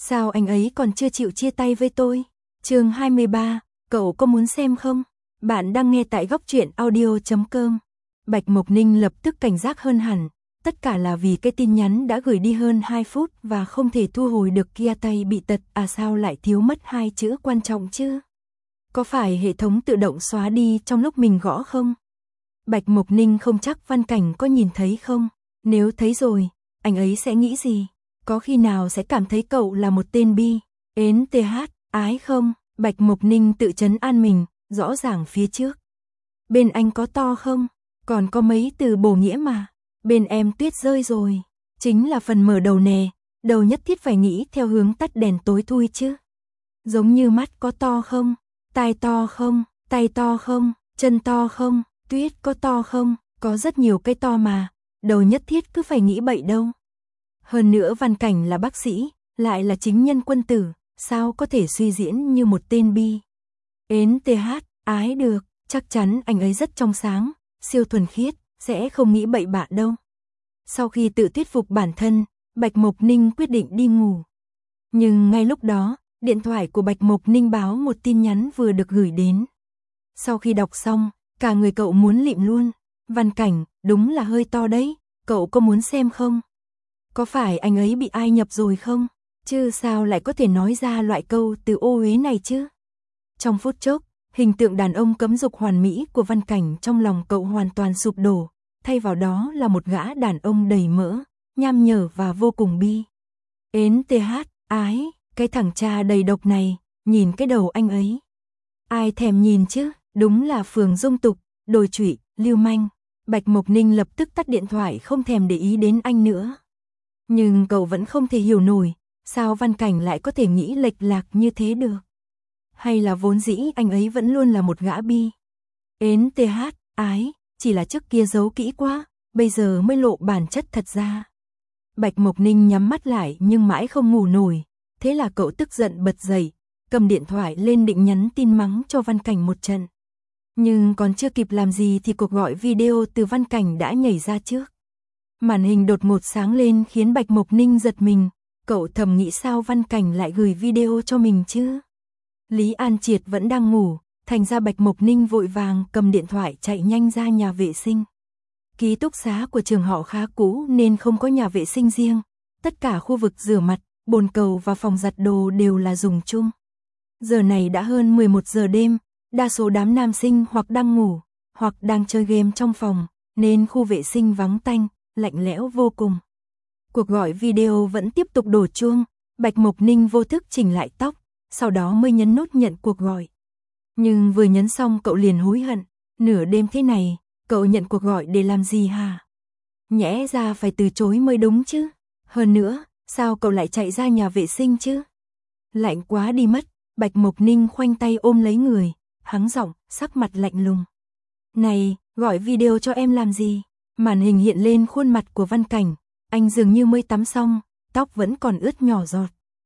Sao anh ấy còn chưa chịu chia tay với tôi? Chương 23, cậu có muốn xem không? Bạn đang nghe tại góc truyện audio.com. Bạch Mộc Ninh lập tức cảnh giác hơn hẳn, tất cả là vì cái tin nhắn đã gửi đi hơn 2 phút và không thể thu hồi được kia, tay bị tật à, sao lại thiếu mất 2 chữ quan trọng chứ? Có phải hệ thống tự động xóa đi trong lúc mình gõ không? Bạch Mộc Ninh không chắc Văn Cảnh có nhìn thấy không? Nếu thấy rồi, anh ấy sẽ nghĩ gì? Có khi nào sẽ cảm thấy cậu là một tên bi, ến th, ái không? Bạch Mộc Ninh tự trấn an mình, rõ ràng phía trước. Bên anh có to không? Còn có mấy từ bổ nghĩa mà. Bên em tuyết rơi rồi. Chính là phần mở đầu nè, đầu nhất thiết phải nghĩ theo hướng tắt đèn tối thui chứ. Giống như mắt có to không? Tai to không? Tay to không? Chân to không? Tuyết có to không? Có rất nhiều cái to mà. Đầu nhất thiết cứ phải nghĩ bậy đâu. Hơn nữa Văn Cảnh là bác sĩ, lại là chính nhân quân tử, sao có thể suy diễn như một tên bi. Ến th, ái được, chắc chắn anh ấy rất trong sáng, siêu thuần khiết, sẽ không nghĩ bậy bạ đâu. Sau khi tự thuyết phục bản thân, Bạch Mộc Ninh quyết định đi ngủ. Nhưng ngay lúc đó, điện thoại của Bạch Mộc Ninh báo một tin nhắn vừa được gửi đến. Sau khi đọc xong, cả người cậu muốn lịm luôn. Văn Cảnh, đúng là hơi to đấy, cậu có muốn xem không? Có phải anh ấy bị ai nhập rồi không? Chứ sao lại có thể nói ra loại câu từ ô uế này chứ? Trong phút chốc, hình tượng đàn ông cấm dục hoàn mỹ của Văn Cảnh trong lòng cậu hoàn toàn sụp đổ, thay vào đó là một gã đàn ông đầy mỡ, nham nhở và vô cùng bi. Ến th, ái, cái thằng cha đầy độc này, nhìn cái đầu anh ấy. Ai thèm nhìn chứ, đúng là phường dung tục, đồi trụy, lưu manh. Bạch Mộc Ninh lập tức tắt điện thoại, không thèm để ý đến anh nữa. Nhưng cậu vẫn không thể hiểu nổi, sao Văn Cảnh lại có thể nghĩ lệch lạc như thế được? Hay là vốn dĩ anh ấy vẫn luôn là một gã bi? Ến th, ái, chỉ là trước kia giấu kỹ quá, bây giờ mới lộ bản chất thật ra. Bạch Mộc Ninh nhắm mắt lại nhưng mãi không ngủ nổi, thế là cậu tức giận bật dậy, cầm điện thoại lên định nhắn tin mắng cho Văn Cảnh một trận. Nhưng còn chưa kịp làm gì thì cuộc gọi video từ Văn Cảnh đã nhảy ra trước. Màn hình đột ngột sáng lên khiến Bạch Mộc Ninh giật mình, cậu thầm nghĩ sao Văn Cảnh lại gửi video cho mình chứ? Lý An Triệt vẫn đang ngủ, thành ra Bạch Mộc Ninh vội vàng cầm điện thoại chạy nhanh ra nhà vệ sinh. Ký túc xá của trường họ khá cũ nên không có nhà vệ sinh riêng, tất cả khu vực rửa mặt, bồn cầu và phòng giặt đồ đều là dùng chung. Giờ này đã hơn 11 giờ đêm, đa số đám nam sinh hoặc đang ngủ, hoặc đang chơi game trong phòng, nên khu vệ sinh vắng tanh, lạnh lẽo vô cùng. Cuộc gọi video vẫn tiếp tục đổ chuông, Bạch Mộc Ninh vô thức chỉnh lại tóc, sau đó mới nhấn nút nhận cuộc gọi. Nhưng vừa nhấn xong cậu liền hối hận, nửa đêm thế này, cậu nhận cuộc gọi để làm gì hả? Nhẽ ra phải từ chối mới đúng chứ. Hơn nữa, sao cậu lại chạy ra nhà vệ sinh chứ? Lạnh quá đi mất, Bạch Mộc Ninh khoanh tay ôm lấy người, hắng giọng, sắc mặt lạnh lùng. Này, gọi video cho em làm gì? Màn hình hiện lên khuôn mặt của Văn Cảnh, anh dường như mới tắm xong, tóc vẫn còn ướt nhỏ giọt.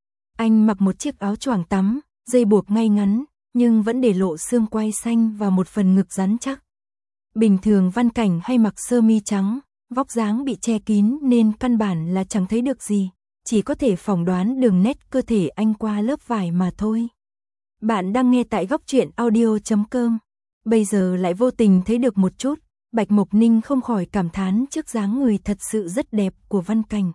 Anh mặc một chiếc áo choàng tắm, dây buộc ngay ngắn, nhưng vẫn để lộ xương quai xanh và một phần ngực rắn chắc. Bình thường Văn Cảnh hay mặc sơ mi trắng, vóc dáng bị che kín nên căn bản là chẳng thấy được gì, chỉ có thể phỏng đoán đường nét cơ thể anh qua lớp vải mà thôi. Bạn đang nghe tại góc truyện audio.com. Bây giờ lại vô tình thấy được một chút, Bạch Mộc Ninh không khỏi cảm thán trước dáng người thật sự rất đẹp của Văn Cảnh.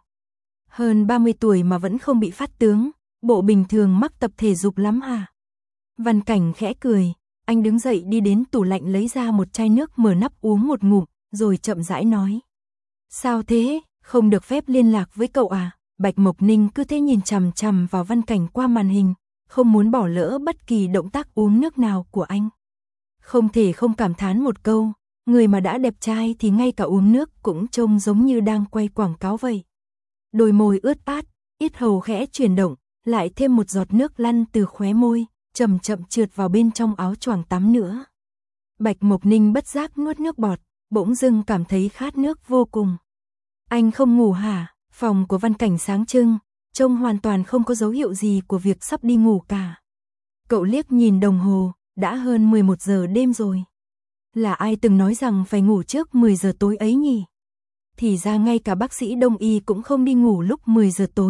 Hơn 30 tuổi mà vẫn không bị phát tướng, bộ bình thường mắc tập thể dục lắm hả? Văn Cảnh khẽ cười, anh đứng dậy đi đến tủ lạnh lấy ra một chai nước, mở nắp uống một ngụm, rồi chậm rãi nói. Sao thế, không được phép liên lạc với cậu à? Bạch Mộc Ninh cứ thế nhìn chằm chằm vào Văn Cảnh qua màn hình, không muốn bỏ lỡ bất kỳ động tác uống nước nào của anh. Không thể không cảm thán một câu, người mà đã đẹp trai thì ngay cả uống nước cũng trông giống như đang quay quảng cáo vậy. Đôi môi ướt át, yết hầu khẽ chuyển động, lại thêm một giọt nước lăn từ khóe môi, chậm chậm trượt vào bên trong áo choàng tắm nữa. Bạch Mộc Ninh bất giác nuốt nước bọt, bỗng dưng cảm thấy khát nước vô cùng. Anh không ngủ hả? Phòng của Văn Cảnh sáng trưng, trông hoàn toàn không có dấu hiệu gì của việc sắp đi ngủ cả. Cậu liếc nhìn đồng hồ, đã hơn 11 giờ đêm rồi. Là ai từng nói rằng phải ngủ trước 10 giờ tối ấy nhỉ? Thì ra ngay cả bác sĩ Đông y cũng không đi ngủ lúc 10 giờ tối,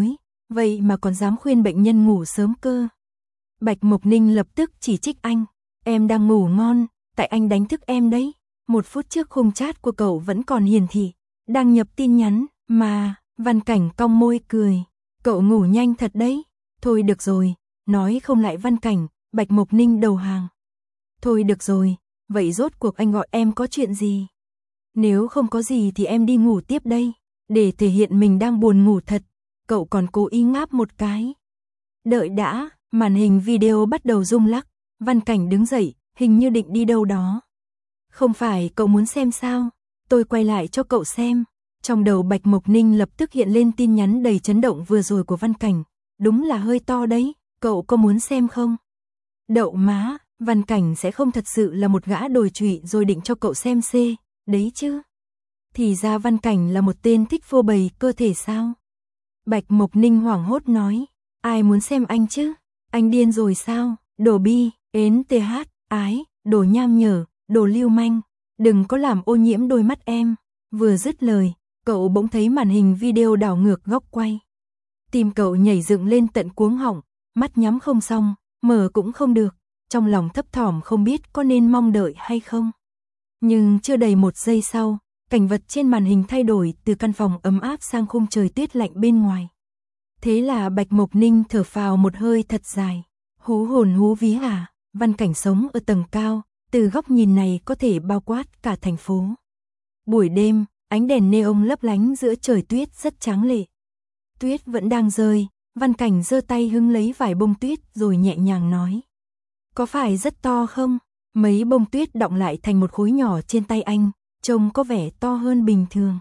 vậy mà còn dám khuyên bệnh nhân ngủ sớm cơ. Bạch Mộc Ninh lập tức chỉ trích anh, em đang ngủ ngon, tại anh đánh thức em đấy. 1 phút trước khung chat của cậu vẫn còn hiển thị, đăng nhập tin nhắn, mà, Văn Cảnh cong môi cười, cậu ngủ nhanh thật đấy. Thôi được rồi, nói không lại Văn Cảnh, Bạch Mộc Ninh đầu hàng. Thôi được rồi, vậy rốt cuộc anh gọi em có chuyện gì? Nếu không có gì thì em đi ngủ tiếp đây. Để thể hiện mình đang buồn ngủ thật, cậu còn cố ý ngáp một cái. Đợi đã, màn hình video bắt đầu rung lắc, Văn Cảnh đứng dậy, hình như định đi đâu đó. Không phải cậu muốn xem sao? Tôi quay lại cho cậu xem. Trong đầu Bạch Mộc Ninh lập tức hiện lên tin nhắn đầy chấn động vừa rồi của Văn Cảnh. Đúng là hơi to đấy, cậu có muốn xem không? Đậu má, Văn Cảnh sẽ không thật sự là một gã đồi trụy rồi định cho cậu xem C, đấy chứ. Thì ra Văn Cảnh là một tên thích phô bày cơ thể sao? Bạch Mộc Ninh hoảng hốt nói, ai muốn xem anh chứ? Anh điên rồi sao? Đồ bi, ến th, ái, đồ nham nhở, đồ lưu manh, đừng có làm ô nhiễm đôi mắt em. Vừa dứt lời, cậu bỗng thấy màn hình video đảo ngược góc quay. Tim cậu nhảy dựng lên tận cuống họng, mắt nhắm không xong, mở cũng không được, trong lòng thấp thỏm không biết có nên mong đợi hay không. Nhưng chưa đầy 1 giây sau, cảnh vật trên màn hình thay đổi từ căn phòng ấm áp sang khung trời tuyết lạnh bên ngoài. Thế là Bạch Mộc Ninh thở phào một hơi thật dài. Hú hồn hú vía à, Văn Cảnh sống ở tầng cao, từ góc nhìn này có thể bao quát cả thành phố. Buổi đêm, ánh đèn neon lấp lánh giữa trời tuyết rất tráng lệ. Tuyết vẫn đang rơi, Văn Cảnh giơ tay hứng lấy vài bông tuyết rồi nhẹ nhàng nói. Có phải rất to không? Mấy bông tuyết đọng lại thành một khối nhỏ trên tay anh, trông có vẻ to hơn bình thường.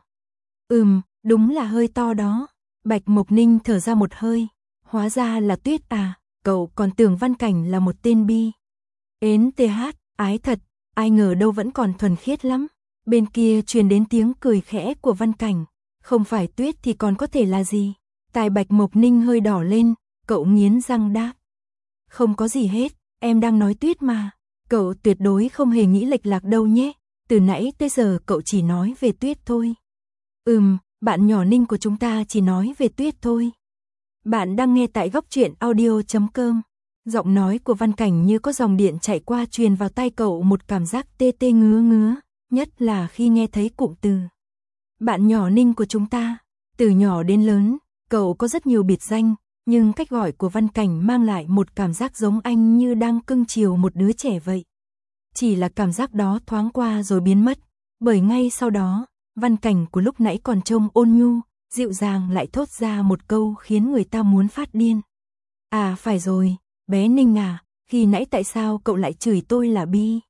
Đúng là hơi to đó. Bạch Mộc Ninh thở ra một hơi. Hóa ra là tuyết à, cậu còn tưởng Văn Cảnh là một tên bi. Ến th, ái thật, ai ngờ đâu vẫn còn thuần khiết lắm. Bên kia truyền đến tiếng cười khẽ của Văn Cảnh. Không phải tuyết thì còn có thể là gì? Tai Bạch Mộc Ninh hơi đỏ lên, cậu nghiến răng đáp. Không có gì hết, em đang nói tuyết mà. Cậu tuyệt đối không hề nghĩ lệch lạc đâu nhé. Từ nãy tới giờ cậu chỉ nói về tuyết thôi. Bạn nhỏ Ninh của chúng ta chỉ nói về tuyết thôi. Bạn đang nghe tại góc truyện audio.com. Giọng nói của Văn Cảnh như có dòng điện chạy qua truyền vào tai cậu một cảm giác tê tê ngứa ngứa, nhất là khi nghe thấy cụm từ. Bạn nhỏ Ninh của chúng ta, từ nhỏ đến lớn, cậu có rất nhiều biệt danh, nhưng cách gọi của Văn Cảnh mang lại một cảm giác giống anh như đang cưng chiều một đứa trẻ vậy. Chỉ là cảm giác đó thoáng qua rồi biến mất, bởi ngay sau đó, Văn Cảnh của lúc nãy còn trông ôn nhu, dịu dàng lại thốt ra một câu khiến người ta muốn phát điên. À phải rồi, bé Ninh à, khi nãy tại sao cậu lại chửi tôi là bi?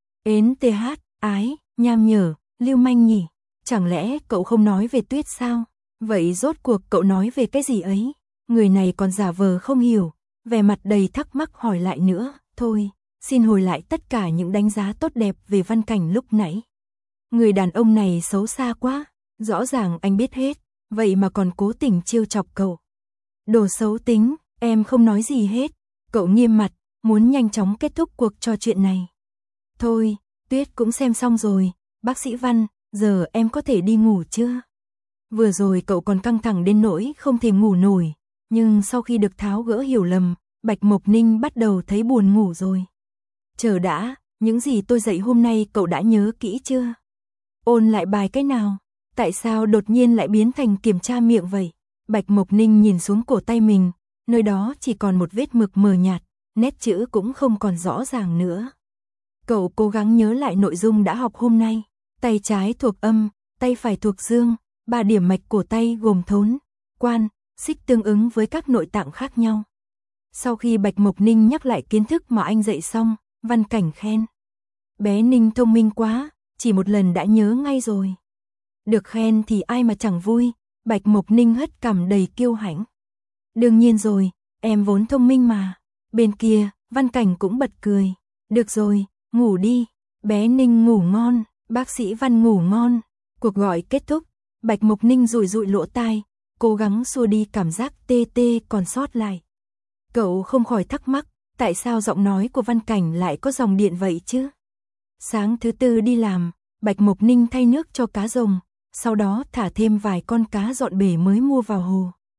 Ến th, ái, nham nhở, lưu manh nhỉ? Chẳng lẽ cậu không nói về tuyết sao? Vậy rốt cuộc cậu nói về cái gì ấy? Người này còn giả vờ không hiểu, vẻ mặt đầy thắc mắc hỏi lại nữa. Thôi, xin hồi lại tất cả những đánh giá tốt đẹp về Văn Cảnh lúc nãy. Người đàn ông này xấu xa quá, rõ ràng anh biết hết, vậy mà còn cố tình trêu chọc cậu. Đồ xấu tính, em không nói gì hết. Cậu nghiêm mặt, muốn nhanh chóng kết thúc cuộc trò chuyện này. Thôi, tuyết cũng xem xong rồi, bác sĩ Văn, giờ em có thể đi ngủ chưa? Vừa rồi cậu còn căng thẳng đến nỗi không thể ngủ nổi, nhưng sau khi được tháo gỡ hiểu lầm, Bạch Mộc Ninh bắt đầu thấy buồn ngủ rồi. Chờ đã, những gì tôi dạy hôm nay cậu đã nhớ kỹ chưa? Ôn lại bài cái nào? Tại sao đột nhiên lại biến thành kiểm tra miệng vậy? Bạch Mộc Ninh nhìn xuống cổ tay mình, nơi đó chỉ còn một vết mực mờ nhạt, nét chữ cũng không còn rõ ràng nữa. Cậu cố gắng nhớ lại nội dung đã học hôm nay. Tay trái thuộc âm, tay phải thuộc dương, 3 điểm mạch cổ tay gồm thốn, quan, xích tương ứng với các nội tạng khác nhau. Sau khi Bạch Mộc Ninh nhắc lại kiến thức mà anh dạy xong, Văn Cảnh khen. Bé Ninh thông minh quá, chỉ một lần đã nhớ ngay rồi. Được khen thì ai mà chẳng vui, Bạch Mộc Ninh hất cằm đầy kiêu hãnh. Đương nhiên rồi, em vốn thông minh mà. Bên kia, Văn Cảnh cũng bật cười. Được rồi, ngủ đi, bé Ninh ngủ ngon, bác sĩ Văn ngủ ngon. Cuộc gọi kết thúc, Bạch Mộc Ninh dụi dụi lỗ tai, cố gắng xua đi cảm giác tê tê còn sót lại. Cậu không khỏi thắc mắc, tại sao giọng nói của Văn Cảnh lại có dòng điện vậy chứ? Sáng thứ Tư đi làm, Bạch Mộc Ninh thay nước cho cá rồng, sau đó thả thêm vài con cá dọn bể mới mua vào hồ.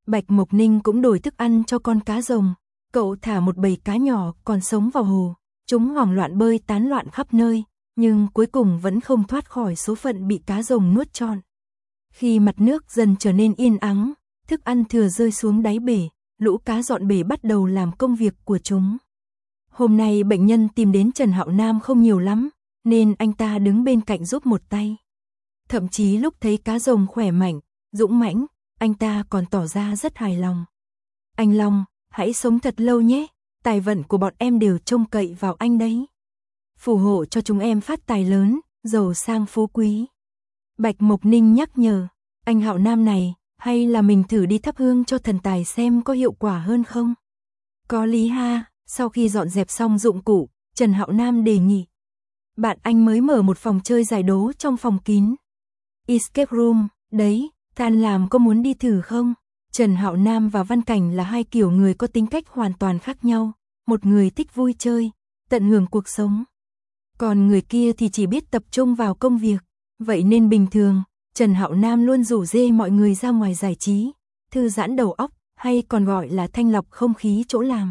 Bạch Mộc Ninh cũng đổi thức ăn cho con cá rồng. Cậu thả một bầy cá nhỏ còn sống vào hồ. Chúng hoảng loạn bơi tán loạn khắp nơi, nhưng cuối cùng vẫn không thoát khỏi số phận bị cá rồng nuốt trọn. Khi mặt nước dần trở nên yên ắng, thức ăn thừa rơi xuống đáy bể, lũ cá dọn bể bắt đầu làm công việc của chúng. Hôm nay bệnh nhân tìm đến Trần Hạo Nam không nhiều lắm, nên anh ta đứng bên cạnh giúp một tay. Thậm chí lúc thấy cá rồng khỏe mạnh, dũng mãnh, anh ta còn tỏ ra rất hài lòng. Anh Long, hãy sống thật lâu nhé, tài vận của bọn em đều trông cậy vào anh đấy. Phù hộ cho chúng em phát tài lớn, giàu sang phú quý. Bạch Mộc Ninh nhắc nhở, anh Hạo Nam này, hay là mình thử đi thắp hương cho thần tài xem có hiệu quả hơn không? Có lý ha. Sau khi dọn dẹp xong dụng cụ, Trần Hạo Nam đề nghị. Bạn anh mới mở một phòng chơi giải đố trong phòng kín. Escape room, đấy, Than làm có muốn đi thử không? Trần Hạo Nam và Văn Cảnh là hai kiểu người có tính cách hoàn toàn khác nhau. Một người thích vui chơi, tận hưởng cuộc sống. Còn người kia thì chỉ biết tập trung vào công việc. Vậy nên bình thường, Trần Hạo Nam luôn rủ rê mọi người ra ngoài giải trí, thư giãn đầu óc, hay còn gọi là thanh lọc không khí chỗ làm.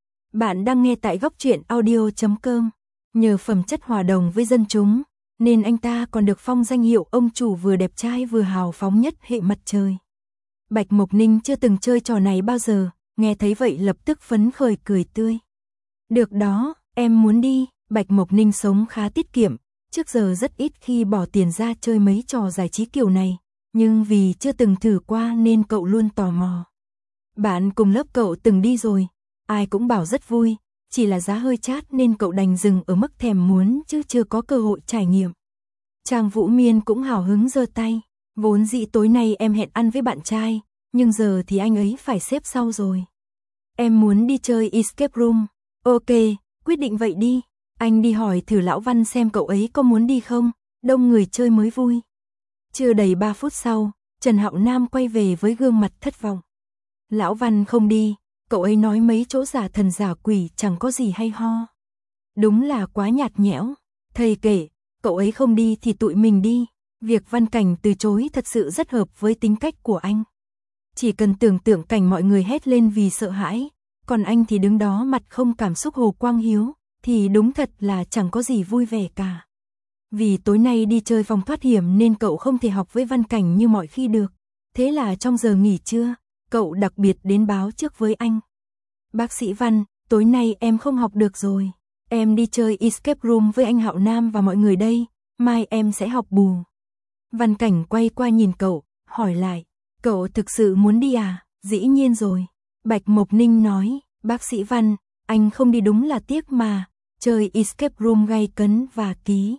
Bạn đang nghe tại góc truyện audio.com. Nhờ phẩm chất hòa đồng với dân chúng, nên anh ta còn được phong danh hiệu ông chủ vừa đẹp trai vừa hào phóng nhất hệ mặt trời. Bạch Mộc Ninh chưa từng chơi trò này bao giờ, nghe thấy vậy lập tức phấn khởi cười tươi. Được đó, em muốn đi. Bạch Mộc Ninh sống khá tiết kiệm, trước giờ rất ít khi bỏ tiền ra chơi mấy trò giải trí kiểu này, nhưng vì chưa từng thử qua nên cậu luôn tò mò. Bạn cùng lớp cậu từng đi rồi, ai cũng bảo rất vui, chỉ là giá hơi chát nên cậu đành dừng ở mức thèm muốn chứ chưa có cơ hội trải nghiệm. Trang Vũ Miên cũng hào hứng giơ tay, vốn dĩ tối nay em hẹn ăn với bạn trai, nhưng giờ thì anh ấy phải xếp sau rồi. Em muốn đi chơi escape room. Ok, quyết định vậy đi. Anh đi hỏi thử Lão Văn xem cậu ấy có muốn đi không, đông người chơi mới vui. Chưa đầy 3 phút sau, Trần Hạo Nam quay về với gương mặt thất vọng. Lão Văn không đi, cậu ấy nói mấy chỗ giả thần giả quỷ chẳng có gì hay ho. Đúng là quá nhạt nhẽo. Thầy kể, cậu ấy không đi thì tụi mình đi. Việc Văn Cảnh từ chối thật sự rất hợp với tính cách của anh. Chỉ cần tưởng tượng cảnh mọi người hét lên vì sợ hãi, còn anh thì đứng đó mặt không cảm xúc Hồ Quang Hiếu, thì đúng thật là chẳng có gì vui vẻ cả. Vì tối nay đi chơi vòng thoát hiểm nên cậu không thể học với Văn Cảnh như mọi khi được. Thế là trong giờ nghỉ trưa, cậu đặc biệt đến báo trước với anh. Bác sĩ Văn, tối nay em không học được rồi. Em đi chơi escape room với anh Hạo Nam và mọi người đây, mai em sẽ học bù. Văn Cảnh quay qua nhìn cậu, hỏi lại, cậu thực sự muốn đi à? Dĩ nhiên rồi. Bạch Mộc Ninh nói, bác sĩ Văn, anh không đi đúng là tiếc mà, chơi escape room gay cấn và ký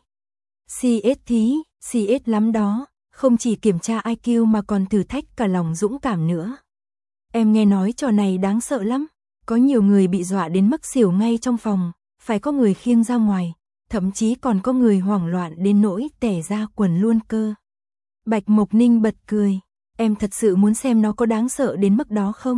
CS thí, CS lắm đó, không chỉ kiểm tra IQ mà còn thử thách cả lòng dũng cảm nữa. Em nghe nói trò này đáng sợ lắm, có nhiều người bị dọa đến mức xỉu ngay trong phòng, phải có người khiêng ra ngoài, thậm chí còn có người hoảng loạn đến nỗi tẻ ra quần luôn cơ. Bạch Mộc Ninh bật cười, em thật sự muốn xem nó có đáng sợ đến mức đó không?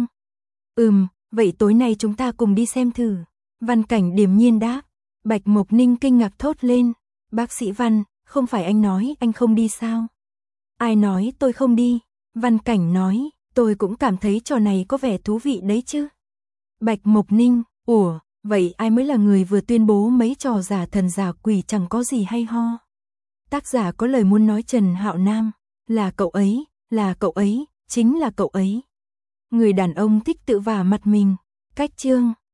Vậy tối nay chúng ta cùng đi xem thử. Văn Cảnh điềm nhiên đáp. Bạch Mộc Ninh kinh ngạc thốt lên, bác sĩ Văn, không phải anh nói anh không đi sao? Ai nói tôi không đi? Văn Cảnh nói, tôi cũng cảm thấy trò này có vẻ thú vị đấy chứ. Bạch Mộc Ninh, ủa, vậy ai mới là người vừa tuyên bố mấy trò giả thần giả quỷ chẳng có gì hay ho? Tác giả có lời muốn nói Trần Hạo Nam, là cậu ấy, chính là cậu ấy. Người đàn ông thích tự vả mặt mình. Cách chương